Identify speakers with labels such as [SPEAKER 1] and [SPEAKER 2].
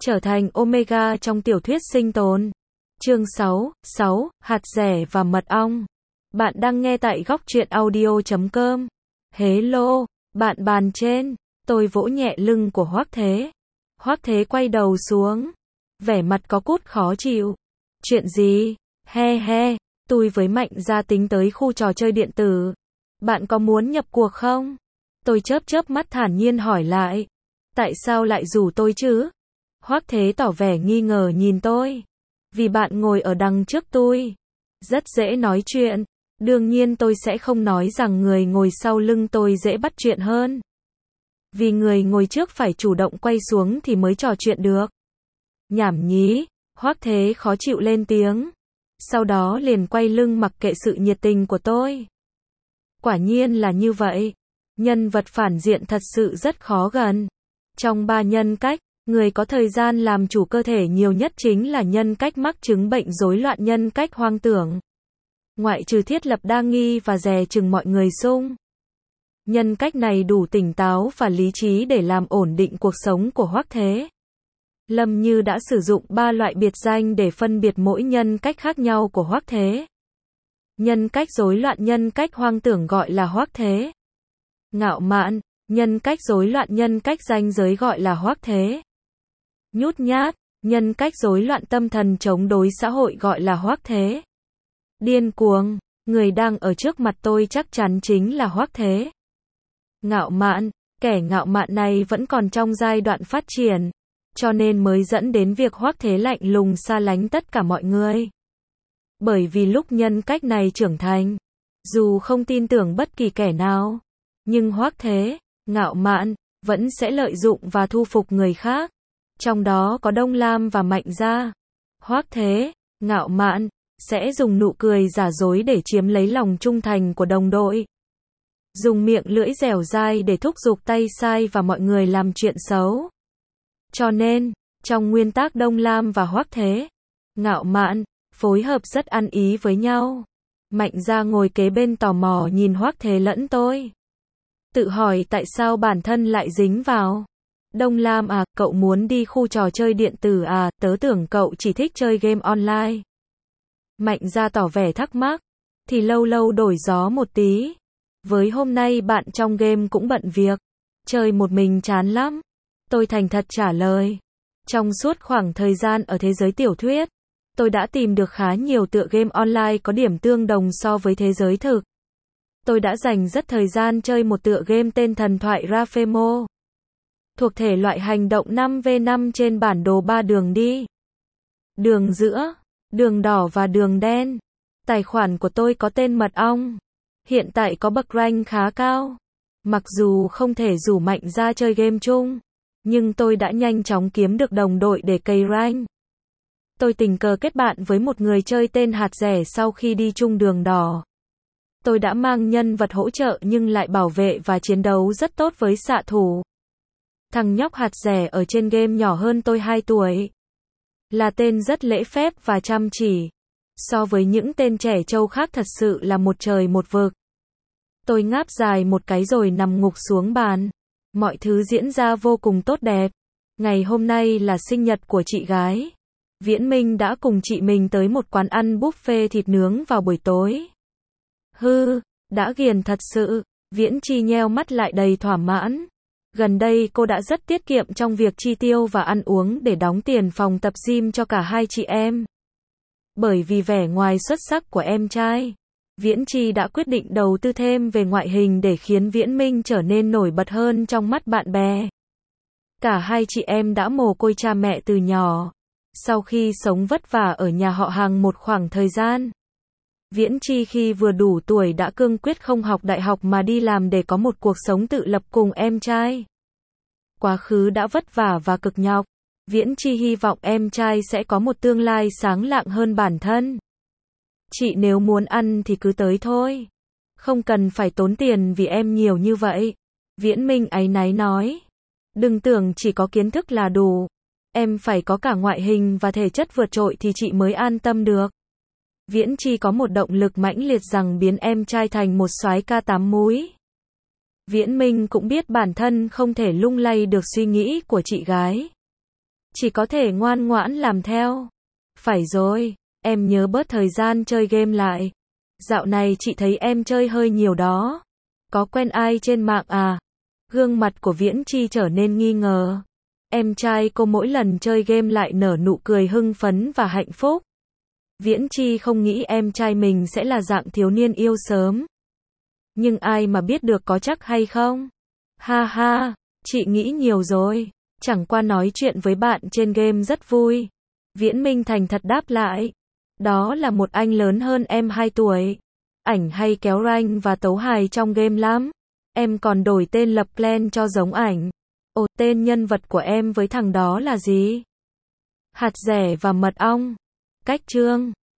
[SPEAKER 1] Trở thành Omega trong tiểu thuyết sinh tồn. Chương 6, hạt dẻ và mật ong. Bạn đang nghe tại góc truyện audio.com. Hello, bạn bàn trên. Tôi vỗ nhẹ lưng của Hoắc Thế. Hoắc Thế quay đầu xuống. Vẻ mặt có cút khó chịu. Chuyện gì? He he, tôi với Mạnh Gia tính tới khu trò chơi điện tử. Bạn có muốn nhập cuộc không? Tôi chớp mắt thản nhiên hỏi lại. Tại sao lại rủ tôi chứ? Hoắc Thế tỏ vẻ nghi ngờ nhìn tôi. Vì bạn ngồi ở đằng trước tôi. Rất dễ nói chuyện. Đương nhiên tôi sẽ không nói rằng người ngồi sau lưng tôi dễ bắt chuyện hơn. Vì người ngồi trước phải chủ động quay xuống thì mới trò chuyện được. Nhảm nhí, Hoắc Thế khó chịu lên tiếng. Sau đó liền quay lưng mặc kệ sự nhiệt tình của tôi. Quả nhiên là như vậy. Nhân vật phản diện thật sự rất khó gần. Trong 3 nhân cách, người có thời gian làm chủ cơ thể nhiều nhất chính là nhân cách mắc chứng bệnh rối loạn nhân cách hoang tưởng. Ngoại trừ thiết lập đa nghi và dè chừng mọi người xung. Nhân cách này đủ tỉnh táo và lý trí để làm ổn định cuộc sống của Hoắc Thế. Lâm Như đã sử dụng 3 loại biệt danh để phân biệt mỗi nhân cách khác nhau của Hoắc Thế. Nhân cách rối loạn nhân cách hoang tưởng gọi là Hoắc Thế. Ngạo mạn, nhân cách rối loạn nhân cách ranh giới gọi là Hoắc Thế. Nhút nhát, nhân cách rối loạn tâm thần chống đối xã hội gọi là Hoắc Thế. Điên cuồng, người đang ở trước mặt tôi chắc chắn chính là Hoắc Thế. Ngạo mạn, kẻ ngạo mạn này vẫn còn trong giai đoạn phát triển, cho nên mới dẫn đến việc Hoắc Thế lạnh lùng xa lánh tất cả mọi người. Bởi vì lúc nhân cách này trưởng thành, dù không tin tưởng bất kỳ kẻ nào, nhưng Hoắc Thế, ngạo mạn, vẫn sẽ lợi dụng và thu phục người khác. Trong đó có Đông Lam và Mạnh Gia. Hoắc Thế, ngạo mạn, sẽ dùng nụ cười giả dối để chiếm lấy lòng trung thành của đồng đội. Dùng miệng lưỡi dẻo dai để thúc giục tay sai và mọi người làm chuyện xấu. Cho nên, trong nguyên tắc Đông Lam và Hoắc Thế, ngạo mạn, phối hợp rất ăn ý với nhau. Mạnh Gia ngồi kế bên tò mò nhìn Hoắc Thế lẫn tôi. Tự hỏi tại sao bản thân lại dính vào. Đông Lam à, cậu muốn đi khu trò chơi điện tử à, tớ tưởng cậu chỉ thích chơi game online. Mạnh Gia tỏ vẻ thắc mắc. Thì lâu lâu đổi gió một tí. Với hôm nay bạn trong game cũng bận việc. Chơi một mình chán lắm. Tôi thành thật trả lời. Trong suốt khoảng thời gian ở thế giới tiểu thuyết, tôi đã tìm được khá nhiều tựa game online có điểm tương đồng so với thế giới thực. Tôi đã dành rất thời gian chơi một tựa game tên Thần thoại Raphemo. Thuộc thể loại hành động 5v5 trên bản đồ 3 đường đi. Đường giữa, đường đỏ và đường đen. Tài khoản của tôi có tên Mật Ong. Hiện tại có bậc rank khá cao. Mặc dù không thể rủ Mạnh ra chơi game chung, nhưng tôi đã nhanh chóng kiếm được đồng đội để cày rank. Tôi tình cờ kết bạn với một người chơi tên Hạt Dẻ sau khi đi chung đường đỏ. Tôi đã mang nhân vật hỗ trợ nhưng lại bảo vệ và chiến đấu rất tốt với xạ thủ. Thằng nhóc Hạt Dẻ ở trên game nhỏ hơn tôi 2 tuổi. Là tên rất lễ phép và chăm chỉ. So với những tên trẻ trâu khác thật sự là một trời một vực. Tôi ngáp dài một cái rồi nằm ngục xuống bàn. Mọi thứ diễn ra vô cùng tốt đẹp. Ngày hôm nay là sinh nhật của chị gái. Viễn Minh đã cùng chị mình tới một quán ăn buffet thịt nướng vào buổi tối. Đã ghiền thật sự. Viễn Chi nheo mắt lại đầy thỏa mãn. Gần đây cô đã rất tiết kiệm trong việc chi tiêu và ăn uống để đóng tiền phòng tập gym cho cả hai chị em. Bởi vì vẻ ngoài xuất sắc của em trai, Viễn Chi đã quyết định đầu tư thêm về ngoại hình để khiến Viễn Minh trở nên nổi bật hơn trong mắt bạn bè. Cả hai chị em đã mồ côi cha mẹ từ nhỏ. Sau khi sống vất vả ở nhà họ hàng một khoảng thời gian, Viễn Chi khi vừa đủ tuổi đã cương quyết không học đại học mà đi làm để có một cuộc sống tự lập cùng em trai. Quá khứ đã vất vả và cực nhọc. Viễn Chi hy vọng em trai sẽ có một tương lai sáng lạng hơn bản thân. Chị nếu muốn ăn thì cứ tới thôi. Không cần phải tốn tiền vì em nhiều như vậy. Viễn Minh áy náy nói. Đừng tưởng chỉ có kiến thức là đủ. Em phải có cả ngoại hình và thể chất vượt trội thì chị mới an tâm được. Viễn Chi có một động lực mãnh liệt rằng biến em trai thành một soái ca 8 múi. Viễn Minh cũng biết bản thân không thể lung lay được suy nghĩ của chị gái. chỉ có thể ngoan ngoãn làm theo. Phải rồi, em nhớ bớt thời gian chơi game lại. Dạo này chị thấy em chơi hơi nhiều đó. Có quen ai trên mạng à? Gương mặt của Viễn Chi trở nên nghi ngờ. Em trai cô mỗi lần chơi game lại nở nụ cười hưng phấn và hạnh phúc. Viễn Chi không nghĩ em trai mình sẽ là dạng thiếu niên yêu sớm. Nhưng ai mà biết được có chắc hay không? Ha ha, chị nghĩ nhiều rồi. Chẳng qua nói chuyện với bạn trên game rất vui. Viễn Minh thành thật đáp lại. Đó là một anh lớn hơn em 2 tuổi. Ảnh hay kéo rank và tấu hài trong game lắm. Em còn đổi tên lập clan cho giống ảnh. Ồ, tên nhân vật của em với thằng đó là gì? Hạt dẻ và mật ong. Cách chương